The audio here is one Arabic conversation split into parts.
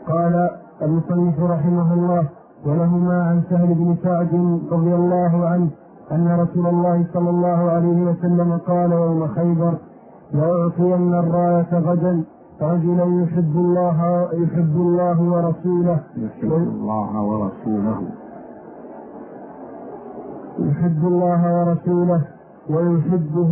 قال المصنف رحمه الله: ولهما عن سهل بن سعد رضي الله عنه أن رسول الله صلى الله عليه وسلم قال يوم خيبر: لأعطين الراية غدا رجلا يحب الله ورسوله ويحبه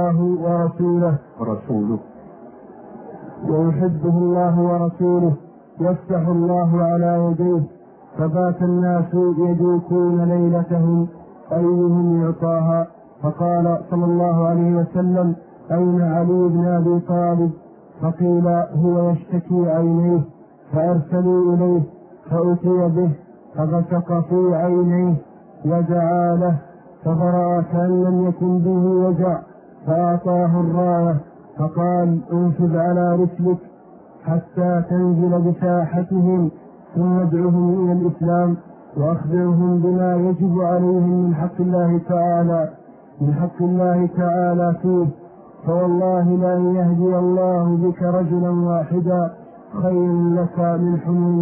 الله ورسوله يفتح الله على يديه، فبات الناس يدوكون ليلتهم أيهم يعطاها. فقال صلى الله عليه وسلم: أين علي بن أبي طالب؟ فقيل: هو يشتكي عينيه. فأرسلوا إليه فأتي به فبصق في عينيه ودعا له فبرأ كأن لم يكن به وجع، فأعطاه الراية فقال: انفذ على رسلك حتى تنزل بساحتهم، ثم ادعهم إلى الإسلام وأخبرهم بما يجب عليهم من حق الله تعالى فيه، فوالله لأن يهدي الله بك رجلا واحدا خير لك من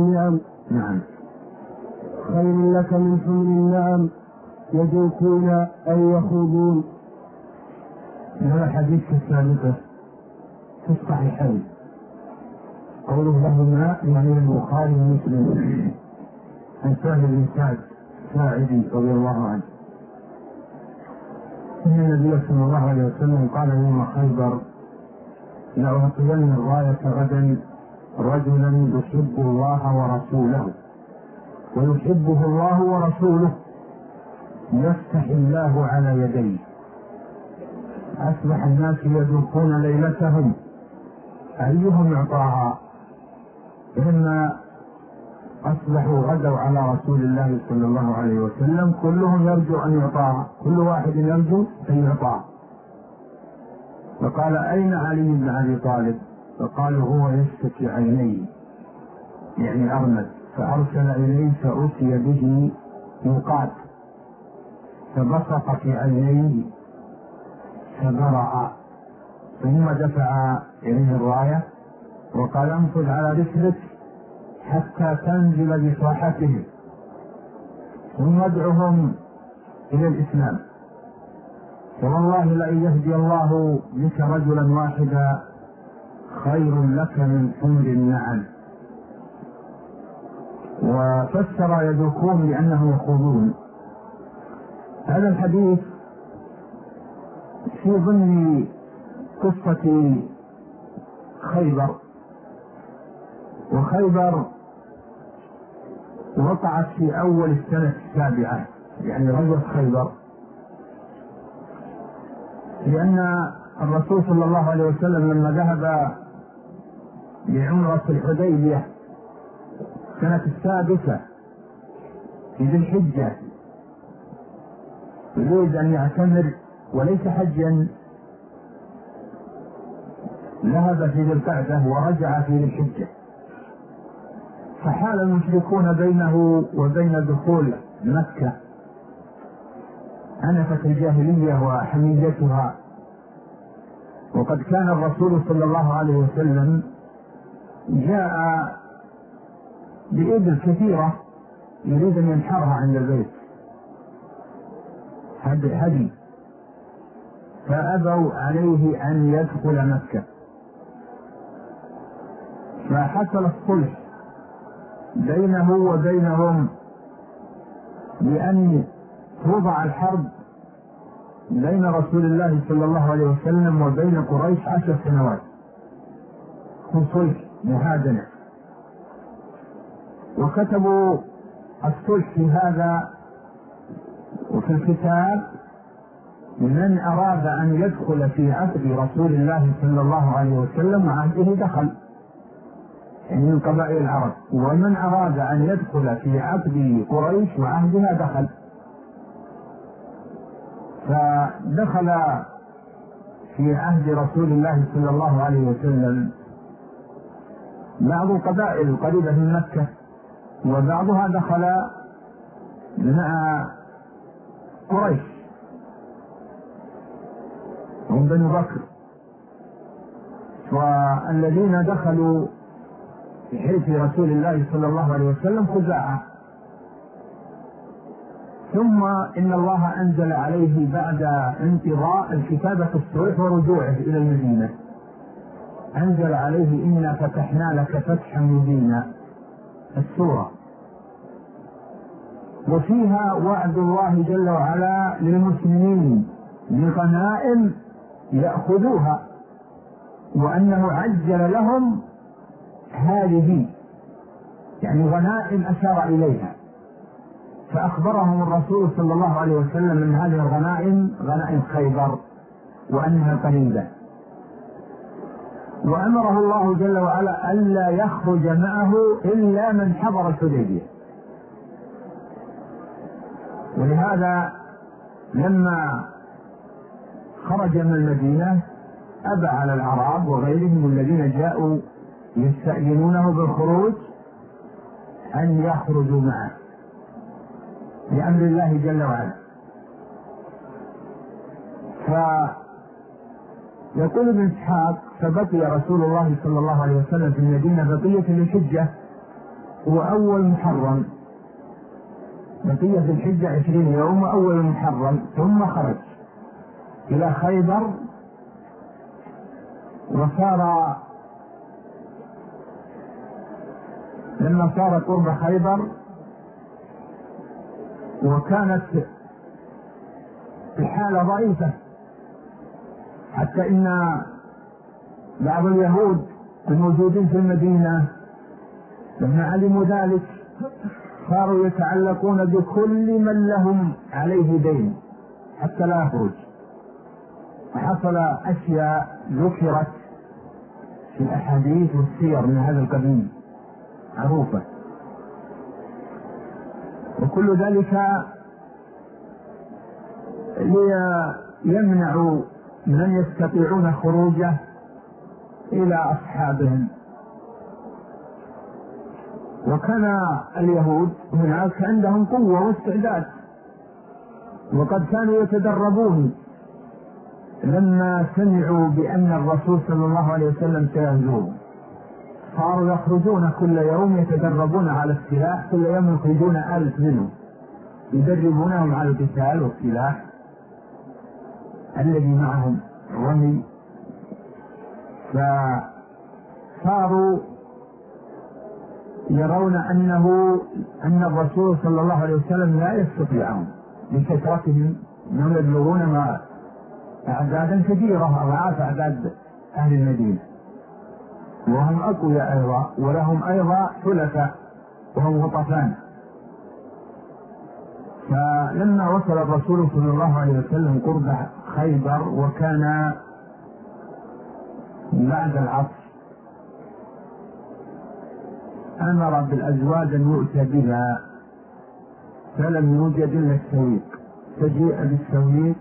حمر النعم يدوكون أي يخوضون. هذا الحديث الثالثة في الصحيحين، قوله لهما يعني البخاري ومسلم، عن سهل بن سعد الساعدي رضي الله عنه أن النبي صلى الله عليه وسلم قال يوم خيبر: لأعطين الراية غدا رجلا يحب الله ورسوله ويحبه الله ورسوله يفتح الله على يديه. أصبح الناس يدوكون ليلتهم أيهم يعطاها، إما أصبحوا غدوا على رسول الله صلى الله عليه وسلم كلهم يرجو أن يعطاها، كل واحد يرجو أن يعطاها. فقال: أين علي بن أبي طالب؟ فقالوا: هو يشتكي عينيه يعني أرمد. فأرسل إليه فأتي به يقات فبصق في عينيه فبرأ، ثم دفع إليه الراية وقال: انفذ على رسلك حتى تنزل بساحتهم، ثم ادعهم إلى الإسلام، فوالله لأن يهدي الله بك رجلا واحدا خير لك من حمر النعم. وفسر يدوكون لأنهم يخوضون. هذا الحديث في ضمن قصة خيبر، وخيبر وقعت في أول السنة السابعة، يعني غزوة خيبر، لأن الرسول صلى الله عليه وسلم لما ذهب لعمرة الحديبية السنة السادسة في ذي الحجة يريد أن يعتمر وليس حجا، ذهب في ذي القعدة ورجع في ذي الحجة، فحال المشركون بينه وبين دخول مكة أنفت الجاهلية وحميتها. وقد كان الرسول صلى الله عليه وسلم جاء بإبل كثيرة يريد أن ينحرها عند البيت هدي، فأبوا عليه أن يدخل مكة، فحصل الصلح بينه وبينهم بأن توضع الحرب بين رسول الله صلى الله عليه وسلم وبين قريش 10 سنوات، في صلح مهادنة، وكتبوا الصلح في هذا وفي الكتاب: من أراد أن يدخل في عهد رسول الله صلى الله عليه وسلم وعهده دخل، يعني من قبائل العرب، ومن أراد أن يدخل في عهد قريش وعهدها دخل. فدخل في عهد رسول الله صلى الله عليه وسلم بعض القبائل القريبة من مكة، وبعضها دخل مع قريش هم بنو بكر. والذين دخلوا بحلف رسول الله صلى الله عليه وسلم خزاعة. ثم إن الله أنزل عليه بعد انقضاء الكتابة في الصلح ورجوعه إلى المدينة، أنزل عليه إنا فتحنا لك فتحا مبينا السورة، وفيها وعد الله جل وعلا للمسلمين بغنائم يأخذوها، وأنه عجل لهم هذه، يعني غنائم أشار إليها، فأخبرهم الرسول صلى الله عليه وسلم من هذه الغنائم غنائم خيبر وأنها قريبة، وأمره الله جل وعلا ألا يخرج معه إلا من حضر الحديبية. ولهذا لما خرج من المدينة أبى على الأعراب وغيرهم الذين جاءوا يستأذنونه بالخروج أن يخرجوا معه بأمر الله جل وعلا. فيقول ابن إسحاق فبقي رسول الله صلى الله عليه وسلم في المدينة بقية الحجة هو أول محرم، بقية الحجة 20 يوم وأول محرم، ثم خرج إلى خيبر، وصار لما صار قرب خيبر وكانت الحالة ضعيفة، حتى إن بعض اليهود الموجودين في المدينة لما علموا ذلك صاروا يتعلقون بكل من لهم عليه دين حتى لا يخرج، وحصل أشياء ذكرت في الأحاديث والسير من هذا القبيل معروفة، وكل ذلك ليمنعوا من يستطيعون خروجه إلى أصحابهم. وكان اليهود هناك عندهم قوة واستعداد، وقد كانوا يتدربون لما سمعوا بأن الرسول صلى الله عليه وسلم سيغزوه، صاروا يخرجون كل يوم يتدربون على السلاح، كل يوم يخرجون 1000 منهم يدربونهم على القتال والسلاح الذي معهم رمي. فصاروا يرون أن الرسول صلى الله عليه وسلم لا يستطيعهم لكثرتهم، أنهم يبلغون مع أعدادا كثيرة أضعاف أعداد أهل المدينة، وهم أقوياء أيضا، ولهم أيضا حلفاء وهم غطفان. فلما وصل الرسول صلى الله عليه وسلم قرب خيبر وكان بعد العصر أمر بالأزواج أن يؤتى بها، فلم يوجد إلا السويق، فجيء بالسويق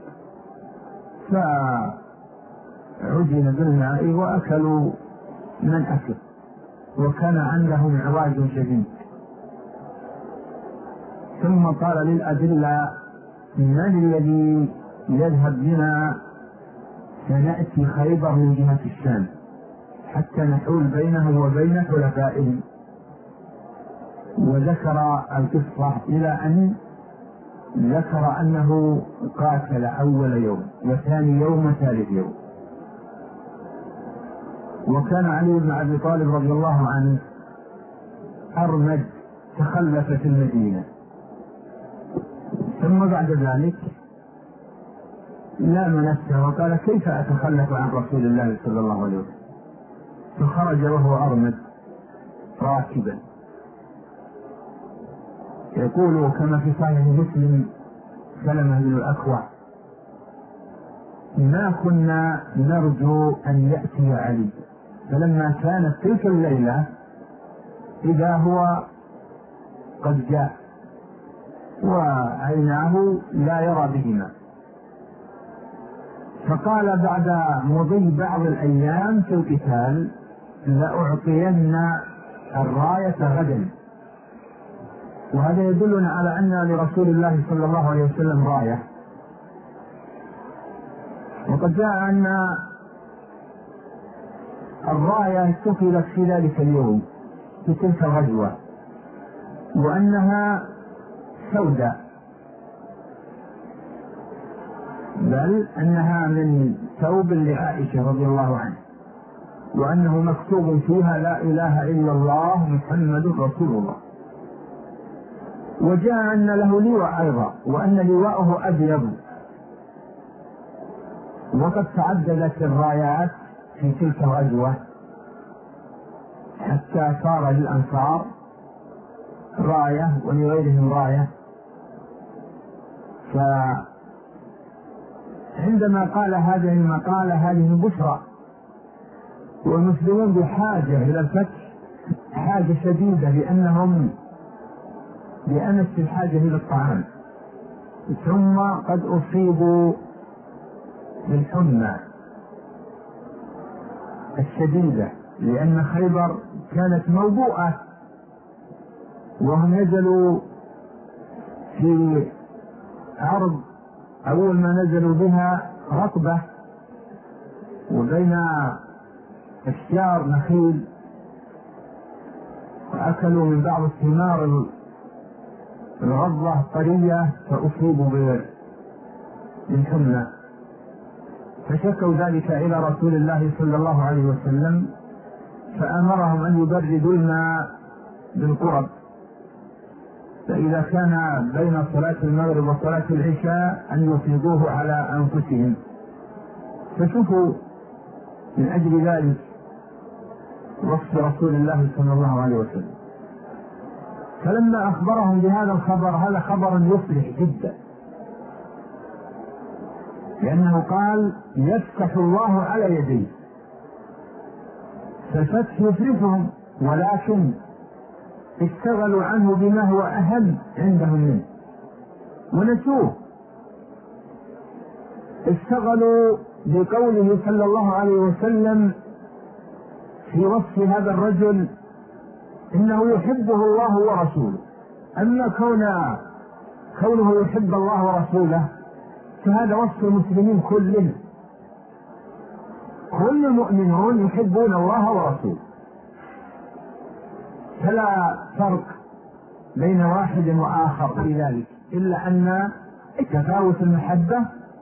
فعجن بالماء وأكلوا من أكل، وكان عندهم عواج شديد. ثم قال للأدلة من الذي يذهب بنا سنأتي خيبر من جهة الشام حتى نحول بينهم وبين حلفائهم، وذكر القصة إلى أن ذكر أنه قاتل أول يوم وثاني يوم وثالث يوم. وكان علي بن أبي طالب رضي الله عنه أرمد تخلف في المدينة، ثم بعد ذلك لام نفسه وقال كيف أتخلف عن رسول الله صلى الله عليه وسلم، فخرج وهو أرمد راكبا. يقول كما في صحيح مسلم سلمة بن الأكوع ما كنا نرجو أن يأتي علي، فلما كانت تلك الليلة إذا هو قد جاء وعيناه لا يرى بهما، فقال بعد مضي بعض الأيام في القتال لأعطين الراية غدا. وهذا يدلنا على أن لرسول الله صلى الله عليه وسلم راية. وقد جاء أن الراية اتخذت في ذلك اليوم في تلك الغزوة، وأنها سوداء، بل أنها من ثوب لعائشة رضي الله عنها، وأنه مكتوب فيها لا إله إلا الله محمد رسول الله. وجاء أن له لواء أيضا، وأن لواءه أبيض. وقد تعددت الرايات في تلك الغزوة حتى صار للأنصار راية ولغيرهم راية. فعندما قال هذه المقالة هذه بشرى، والمسلمون بحاجة إلى الفتح حاجة شديدة، لأنهم بأمس الحاجة إلى الطعام، ثم قد أصيبوا بالحمى الشديدة، لأن خيبر كانت موبوءة، وهم نزلوا في أرض أول ما نزلوا بها رطبة، وبين أشجار نخيل، فأكلوا من بعض الثمار الغضة الطرية فأصيبوا بالحمى، فشكوا ذلك إلى رسول الله صلى الله عليه وسلم، فأمرهم أن يبردوا الماء بالقرب، فإذا كان بين صلاة المغرب وصلاة العشاء أن يفيضوه على أنفسهم. فشوفوا من أجل ذلك وصف رسول الله صلى الله عليه وسلم. فلما أخبرهم بهذا الخبر، هذا خبر يفرح جدا، لأنه قال يفتح الله على يديه، فالفتح يفرحهم، ولكن اشتغلوا عنه بما هو أهم عندهم منه ونسوه. اشتغلوا بقوله صلى الله عليه وسلم في وصف هذا الرجل إنه يحبه الله ورسوله. أما كونه يحب الله ورسوله فهذا وصف المسلمين كلهم، كل المؤمنون يحبون الله ورسوله، فلا فرق بين واحد وآخر في ذلك، إلا أن تفاوت المحبة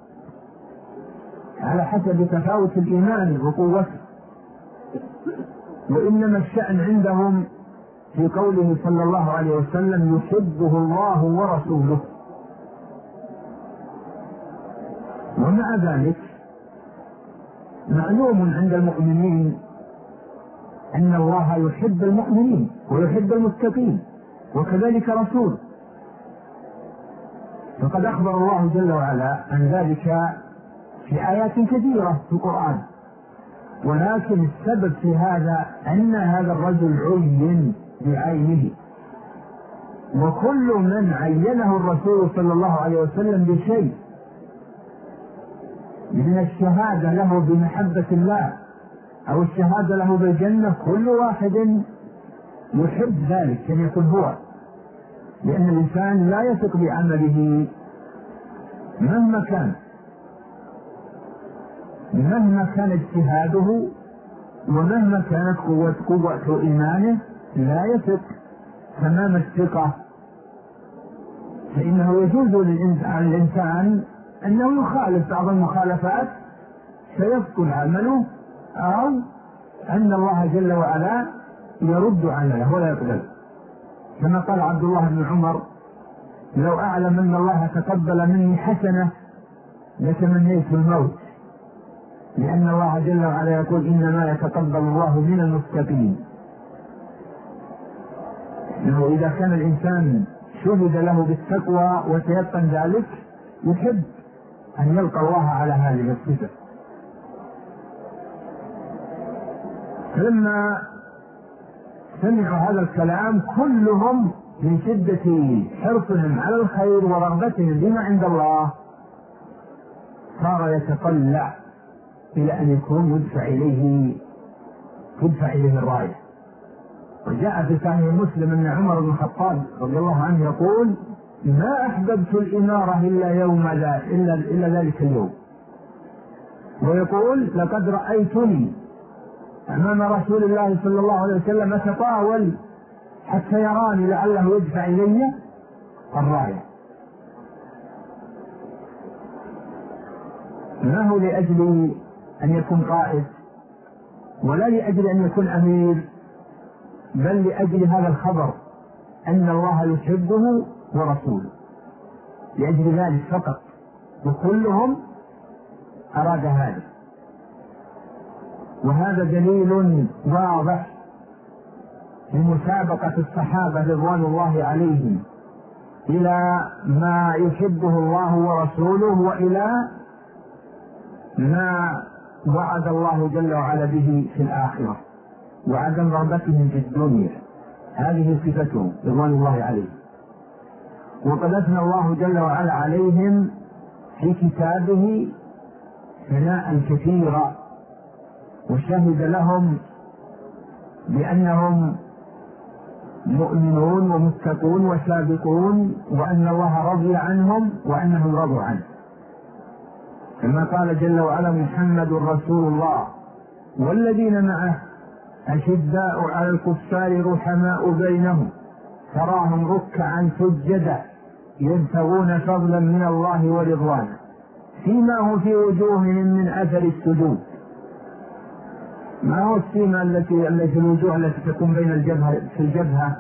على حسب تفاوت الإيمان وقوته. وإنما الشأن عندهم في قوله صلى الله عليه وسلم يحبه الله ورسوله. ومع ذلك معلوم عند المؤمنين أن الله يحب المؤمنين ويحب المتقين، وكذلك رسوله، فقد أخبر الله جل وعلا عن ذلك في آيات كثيرة في القرآن. ولكن السبب في هذا أن هذا الرجل عين بعينه، وكل من عينه الرسول صلى الله عليه وسلم بشيء من الشهادة له بمحبة الله أو الشهادة له بالجنة، كل واحد يحب ذلك أن يكون هو، لأن الإنسان لا يثق بعمله مهما كان اجتهاده ومهما كانت قوة إيمانه، لا يثق تمام الثقة. فإنه يجوز على الإنسان أنه يخالف بعض المخالفات فيبطل عمله، أو أن الله جل وعلا يرد عمله ولا يقبل، كما قال عبد الله بن عمر لو أعلم أن الله تقبل مني حسنة لتمنيت الموت، لأن الله جل وعلا يقول إنما يتقبل الله من المتقين. إنه إذا كان الإنسان شهد له بالتقوى وتيقن ذلك يحب أن يلقى الله على هذه الصفة. فلما سمعوا هذا الكلام كلهم من شدة حرصهم على الخير ورغبتهم بما عند الله صار يتطلع إلى أن يكون يدفع إليه الراية. وجاء في صحيح مسلم أن عمر بن الخطاب رضي الله عنه يقول ما أحببت الإمارة إلا ذلك اليوم، ويقول لقد رأيتني أمام رسول الله صلى الله عليه وسلم أتطاول حتى يراني لعله يدفع إلي الراية. ما هو لأجل أن يكون قائد ولا لأجل أن يكون أمير، بل لأجل هذا الخبر أن الله يحبه ورسوله، لأجل ذلك فقط، وكلهم أراد هذا. وهذا دليل واضح لمسابقة الصحابة رضوان الله عليهم إلى ما يحبه الله ورسوله وإلى ما وعد الله جل وعلا به في الآخرة، وعدم رغبتهم في الدنيا. هذه صفتهم رضوان الله عليهم، وقد أثنى الله جل وعلا عليهم في كتابه ثناء كثيرا، وشهد لهم بأنهم مؤمنون ومتقون وسابقون، وأن الله رضي عنهم وأنهم رضوا عنه، كما قال جل وعلا: محمد رسول الله والذين معه أشداء على الكفار رحماء بينهم تراهم ركعا سجدا يبتغون فضلا من الله ورضوانا سيماهم في وجوههم من أثر السجود. ما هو السيمة التي الوجوه التي تكون بين الجبهة، في الجبهة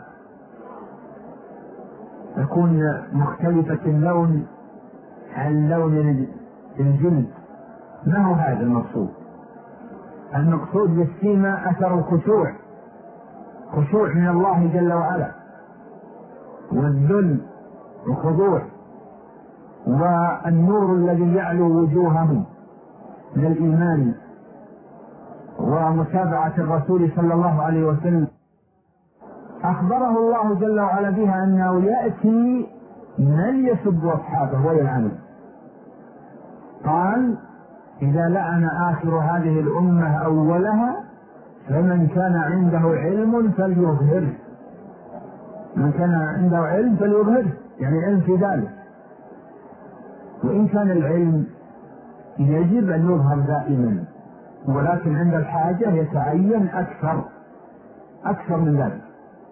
تكون مختلفة اللون عن لون الجلد؟ ما هو هذا المقصود؟ المقصود بالسيمة أثر الخشوع، خشوع من الله جل وعلا، والذل والخضوع، والنور الذي يعلو وجوههم من الإيمان ومتابعة الرسول صلى الله عليه وسلم. أخبره الله جل وعلا بها أنه يأتي من يسب أصحابه ويلعنه. قال: إذا لعن آخر هذه الأمة أولها فمن كان عنده علم فليظهره. من كان عنده علم فليظهره، يعني علم في ذلك. وإن كان العلم يجب أن يظهر دائما، ولكن عند الحاجة يتعين أكثر من ذلك.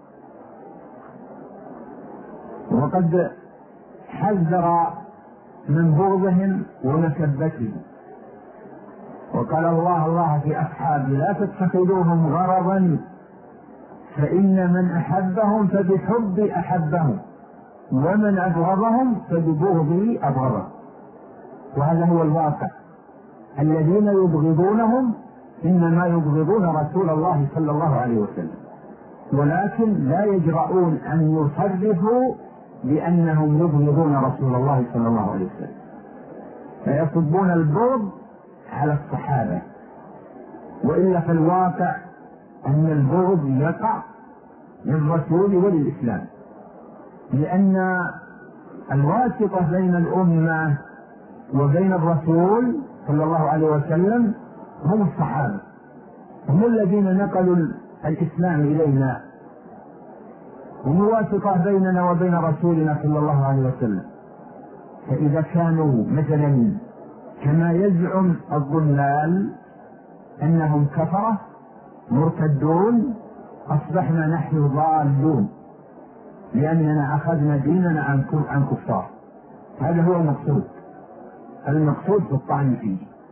وقد حذر من بغضهم ومسبتهم، وقال الله في أصحابه: لا تتخذوهم غرضا فإن من أحبهم فبحب أحبهم ومن أبغضهم فببغض أبغضهم. وهذا هو الواقع، الذين يبغضونهم إنما يبغضون رسول الله صلى الله عليه وسلم، ولكن لا يجرؤون أن يصرفوا بأنهم يبغضون رسول الله صلى الله عليه وسلم، فيصبون البغض على الصحابة. وإلا في الواقع أن البغض يقع للرسول وللإسلام، لأن الواسطة بين الأمة وبين الرسول صلى الله عليه وسلم هم الصحابة، هم الذين نقلوا الإسلام إلينا، هم الواسطة بيننا وبين رسولنا صلى الله عليه وسلم. فإذا كانوا مثلا كما يزعم الضلال أنهم كفرة مرتدون، أصبحنا نحن ضالون لأننا أخذنا ديننا عن كفار. هذا هو المقصود في الطعن فيه.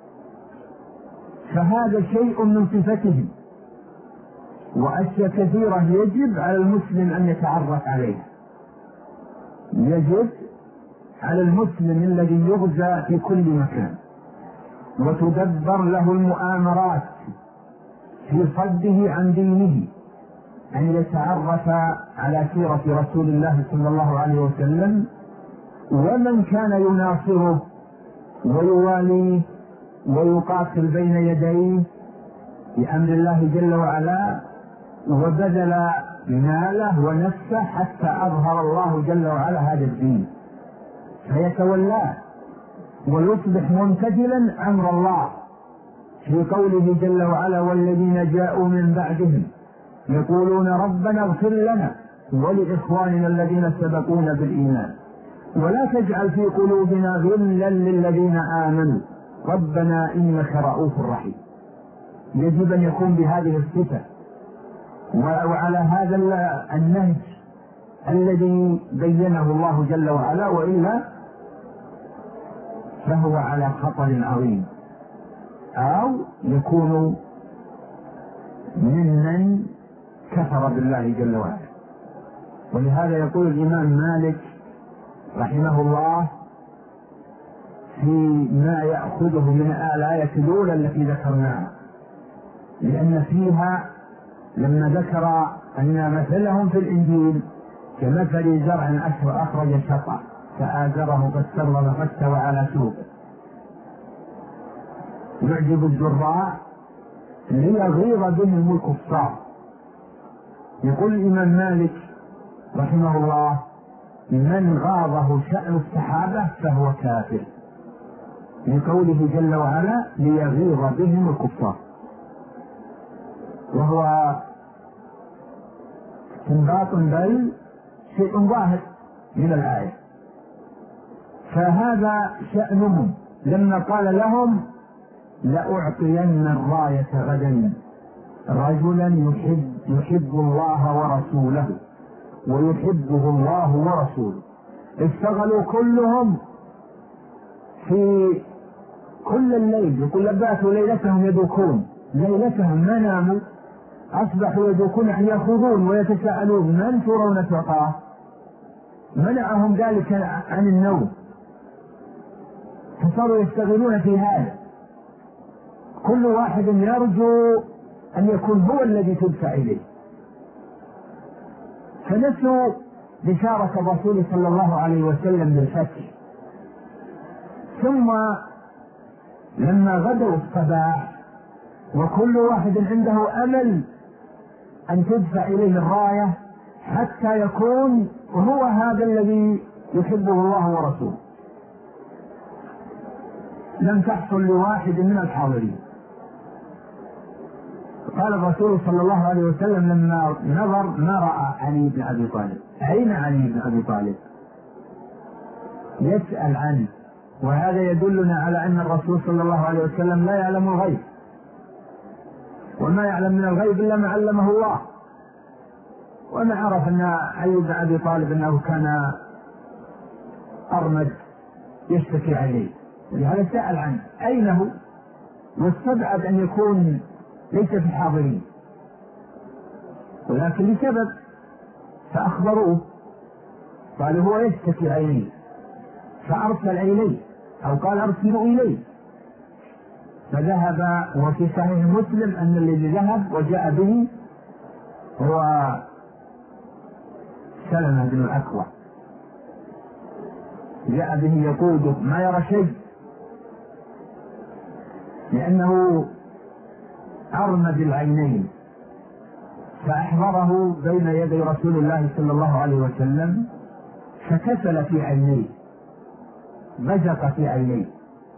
فهذا شيء من صفتهم، وأشياء كثيرة يجب على المسلم أن يتعرف عليها. يجب على المسلم الذي يغزى في كل مكان وتدبر له المؤامرات في صده عن دينه أن يتعرف على سيرة رسول الله صلى الله عليه وسلم، ومن كان يناصره ويواليه ويقاتل بين يديه بأمر الله جل وعلا، وبذل ماله ونفسه حتى أظهر الله جل وعلا هذا الدين، فيتولاه ويصبح ممتثلا أمر الله في قوله جل وعلا: والذين جاءوا من بعدهم يقولون ربنا اغفر لنا ولإخواننا الذين سبقونا بالإيمان ولا تجعل في قلوبنا غلا للذين آمنوا ربنا إنك رؤوف رحيم. يجب أن يكون بهذه الصفة، وعلى هذا النهج الذي بينه الله جل وعلا، وإلا فهو على خطر عظيم، أو يكون ممن كفر بالله جل وعلا. ولهذا يقول الإمام مالك رحمه الله فيما يأخذه من الآية الأولى التي ذكرناها، لأن فيها لما ذكر أن مثلهم في الإنجيل كمثل زرع أخرج شطأ فآزره فاستغلظ فاستوى على سوقه يعجب الزراع ليغيظ بهم الكفار. يقول الإمام مالك رحمه الله من غاضه شأن الصحابة فهو كافر، لقوله جل وعلا ليغيظ بهم الكفار، وهو استنباط بل شيء ظاهر من الآية. فهذا شأنهم لما قال لهم لأعطين الراية غدا رجلا يحب الله ورسوله ويحبه الله ورسوله. اشتغلوا كلهم في كل الليل، يقول باتوا ليلتهم يدوكون، ليلتهم ما ناموا، أصبحوا يدوكون يعني يخوضون ويتساءلون من ترون تعطاه، منعهم ذلك عن النوم، فصاروا يشتغلون في هذا، كل واحد يرجو أن يكون هو الذي تدفع إليه، فنسوا بشارة الرسول صلى الله عليه وسلم بالفتح. ثم لما غدوا الصباح وكل واحد عنده أمل أن تدفع إليه الراية حتى يكون هو هذا الذي يحبه الله ورسوله، لم تحصل لواحد من الحاضرين. قال الرسول صلى الله عليه وسلم لما نظر ما رأى علي بن أبي طالب. أين علي بن أبي طالب؟ يسأل عنه، وهذا يدلنا على أن الرسول صلى الله عليه وسلم لا يعلم الغيب، وما يعلم من الغيب إلا ما علمه الله. وما عرف أن علي بن أبي طالب أنه كان أرمد يشتكي عليه، لهذا سأل عنه أين هو، واستبعد أن يكون ليس في الحاضرين، ولكن لسبب فأخبروه، قالوا هو يشتكي عليه فأرسل إليه أو قال أرسلوا إليه، فذهب. وفي صحيح مسلم أن الذي ذهب وجاء به هو سلمة بن الأكوع، جاء به يقوده ما يرى شيء لأنه أرمد العينين، فأحضره بين يدي رسول الله صلى الله عليه وسلم فكسل في عينيه، بزق في عينيه،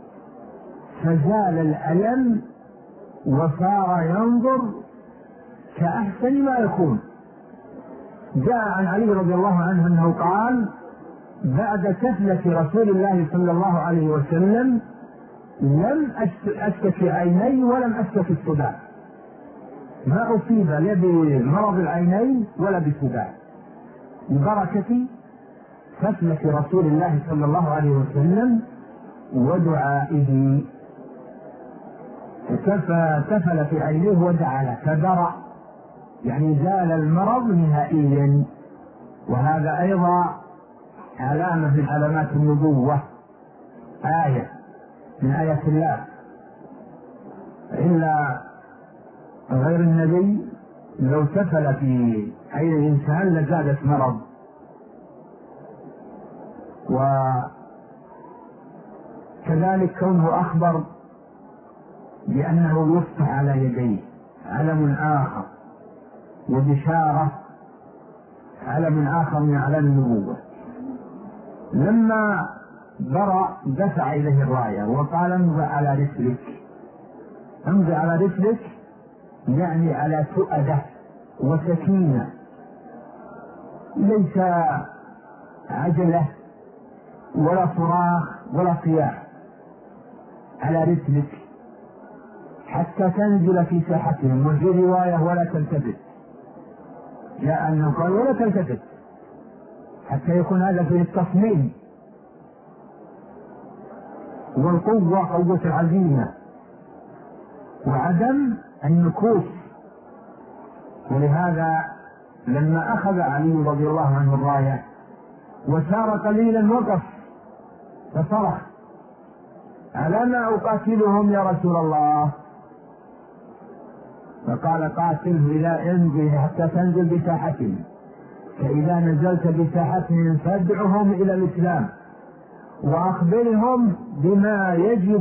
فزال الألم وصار ينظر كأحسن ما يكون. جاء عن علي رضي الله عنه أنه قال بعد كسلة رسول الله صلى الله عليه وسلم لم أشتكي عيني ولم أشتكي الصداع، ما أصيب لا بمرض العينين ولا بالصداع، ببركة كسلة رسول الله صلى الله عليه وسلم ودعائه. فكفل في عينيه ودعا له فبرأ، يعني زال المرض نهائيا. وهذا أيضا علامة من علامات النبوة، آية من آيات الله، إلا غير النبي لو كفل في عين الإنسان لزادت مرض. وكذلك كونه أخبر بأنه يفتح على يديه علم آخر وبشارة علم آخر من أعلام النبوة. لما برأ دفع إليه الراية وقال امضي على رسلك، امضي على رسلك يعني على سؤدة وسكينة، ليس عجلة ولا صراخ ولا صياح، على رسلك حتى تنزل في ساحتهم، وفي رواية ولا تلتفت، جاء أنه قال ولا تلتفت، حتى يكون هذا فيه التصميم والقوة، قوة العزيمة، وعدم النكوص. ولهذا لما أخذ علي رضي الله عنه الراية وسار قليلا وقف فصرخ: ألا ما أقاتلهم يا رسول الله؟ فقال: قاتله إلى امضي حتى تنزل بساحتهم، فإذا نزلت بساحتهم فادعهم إلى الإسلام وأخبرهم بما يجب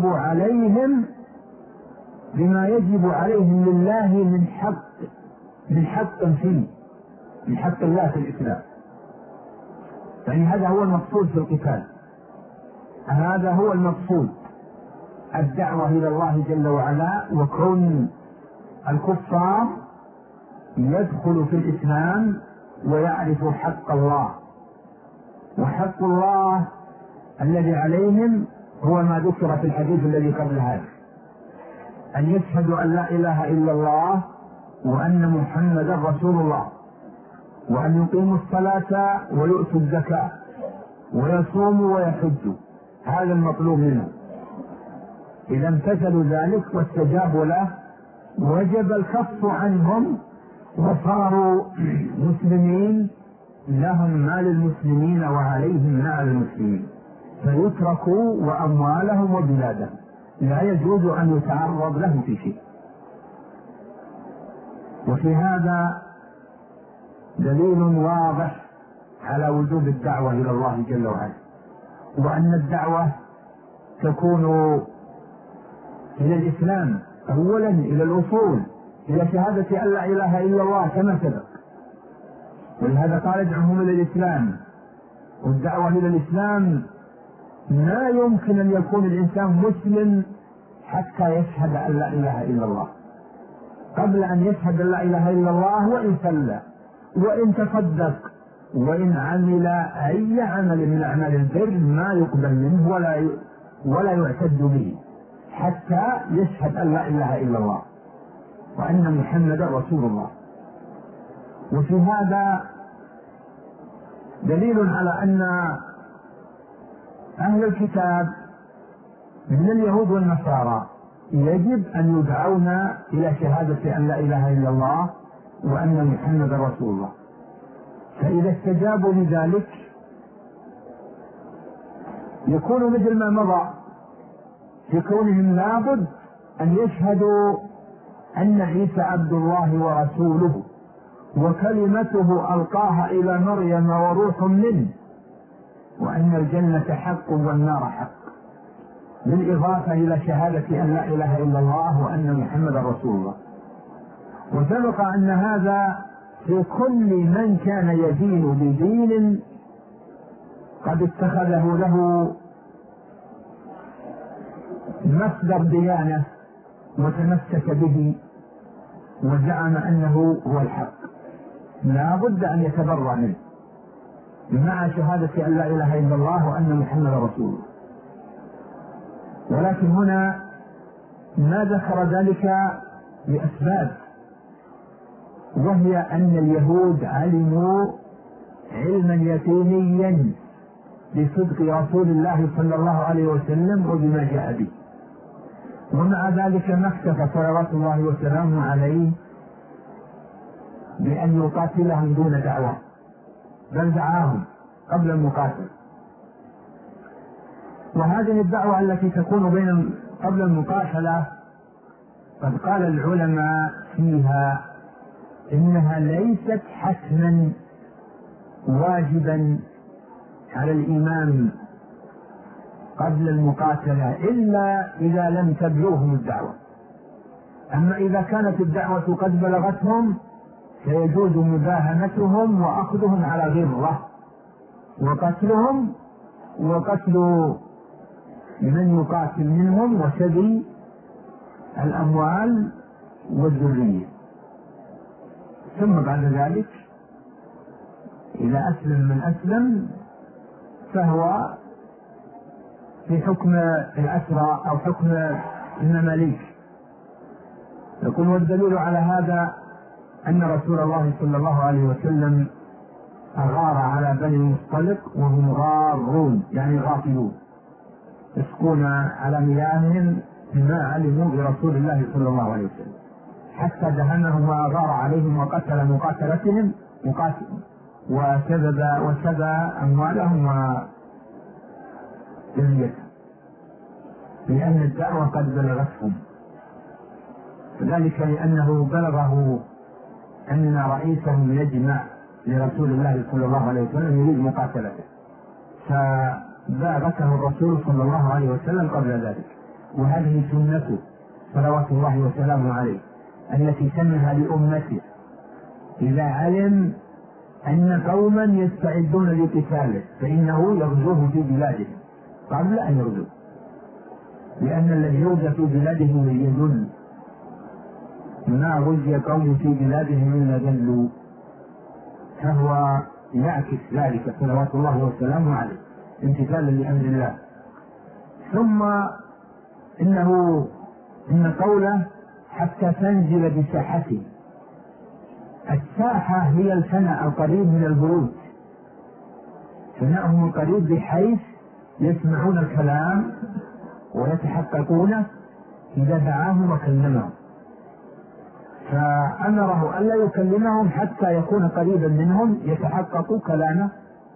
عليهم لله من حق فيه، من حق الله في الإسلام. يعني هذا هو المقصود في القتال، هذا هو المقصود، الدعوة إلى الله جل وعلا، وكون الكفار يدخل في الإسلام ويعرف حق الله. وحق الله الذي عليهم هو ما ذكر في الحديث الذي قبل هذا: أن يشهدوا أن لا إله إلا الله وأن محمدا رسول الله، وأن يقيموا الصلاة ويؤتوا الزكاة ويصوموا ويحجوا. هذا المطلوب منهم. إذا امتثلوا ذلك واستجابوا له وجب الكف عنهم وصاروا مسلمين، لهم ما للمسلمين وعليهم ما على المسلمين، فيتركوا وأموالهم وبلادهم، لا يجوز أن يتعرض لهم في شيء. وفي هذا دليل واضح على وجوب الدعوة إلى الله جل وعلا، وأن الدعوة تكون إلى الإسلام أولا، إلى الأصول، إلى شهادة أن لا إله إلا الله كما سبق. ولهذا قال: ادعوهم إلى الإسلام. والدعوة إلى الإسلام لا يمكن أن يكون الإنسان مسلم حتى يشهد أن لا إله إلا الله. قبل أن يشهد أن لا إله إلا الله، وإن صلى وإن تصدق وإن عمل أي عمل من أعمال البر ما يقبل منه ولا يعتد به حتى يشهد أن لا إله إلا الله وأن محمدا رسول الله. وفي هذا دليل على أن أهل الكتاب من اليهود والنصارى يجب أن يدعون إلى شهادة أن لا إله إلا الله وأن محمدا رسول الله. فإذا استجابوا لذلك يكون مثل ما مضى في كونهم لابد أن يشهدوا أن عيسى عبد الله ورسوله وكلمته ألقاها إلى مريم وروح منه، وأن الجنة حق والنار حق، بالإضافة إلى شهادة أن لا إله إلا الله وأن محمدا رسول الله. وسبق أن هذا في كل من كان يدين بدين قد اتخذه له مصدر ديانة وتمسك به وزعم أنه هو الحق، لا بد أن يتبرأ منه مع شهادة أن لا إله إلا الله وأن محمد رسول الله. ولكن هنا ما ذكر ذلك لأسباب، وهي أن اليهود علموا علما يقينيا بصدق رسول الله صلى الله عليه وسلم وبما جاء به، ومع ذلك ما اكتفى صلوات الله وسلامه عليه بأن يقاتلهم دون دعوة، بل دعاهم قبل المقاتل. وهذه الدعوة التي تكون قبل المقاتلة قد قال العلماء فيها إنها ليست حتما واجبا على الإمام قبل المقاتلة إلا إذا لم تبلغهم الدعوة. أما إذا كانت الدعوة قد بلغتهم فيجوز مداهمتهم وأخذهم على غرة وقتلهم وقتل من يقاتل منهم وسبي الأموال والذرية. ثم بعد ذلك إذا أسلم من أسلم فهو في حكم الأسرى أو حكم المماليك. يقول: والدليل على هذا أن رسول الله صلى الله عليه وسلم أغار على بني المصطلق وهم غارون يعني غافلون، يسقون على مياههم بما علموا برسول الله صلى الله عليه وسلم، حتى دهنهم وأغار عليهم وقتل مقاتلتهم وسبى أموالهم وذريتهم، لأن الدعوة قد بلغتهم، ذلك لأنه بلغه أن رئيسهم يجمع لرسول الله صلى الله عليه وسلم يريد مقاتلته، فباغته الرسول صلى الله عليه وسلم قبل ذلك. وهذه سنته صلوات الله وسلامه عليه التي سنها لأمته إذا علم أن قوما يستعدون لقتاله فإنه يغزوه في بلادهم قبل أن يغزوه، لأن الذي يغزى في بلادهم يذل، ما غزي قوم في بلادهم إلا ذلوا، فهو يعكس ذلك صلوات الله وسلامه عليه امتثالا لأمر الله. ثم إن قوله حتى تنزل بساحته، الساحة هي الفناء القريب من البيوت، فناءهم القريب بحيث يسمعون الكلام ويتحققونه إذا دعاهم وكلمهم، فأمره ألا يكلمهم حتى يكون قريبا منهم يتحققوا كلامه،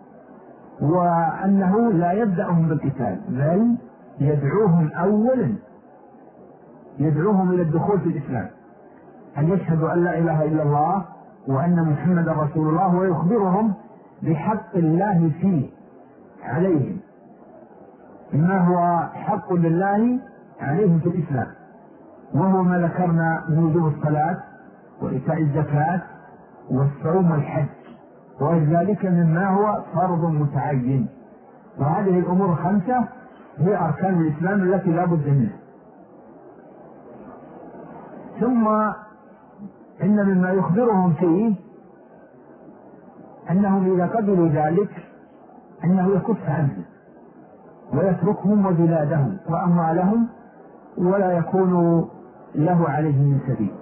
وأنه لا يبدأهم بالقتال بل يدعوهم أولا، يدعوهم إلى الدخول في الإسلام، أن يشهدوا أن لا إله إلا الله وأن محمد رسول الله، ويخبرهم بحق الله فيه عليهم ما هو حق لله عليهم في الإسلام، وهو ما ذكرنا من وجوب الصلاة وإيتاء الزكاة والصوم والحج وغير ذلك مما هو فرض متعين. وهذه الأمور الخمسة هي أركان الإسلام التي لا بد منها. ثم إن مما يخبرهم فيه أنهم إذا قبلوا ذلك أنه يكف عنهم ويتركهم وبلادهم وأموالهم ولا يكون له عليه من سبيل.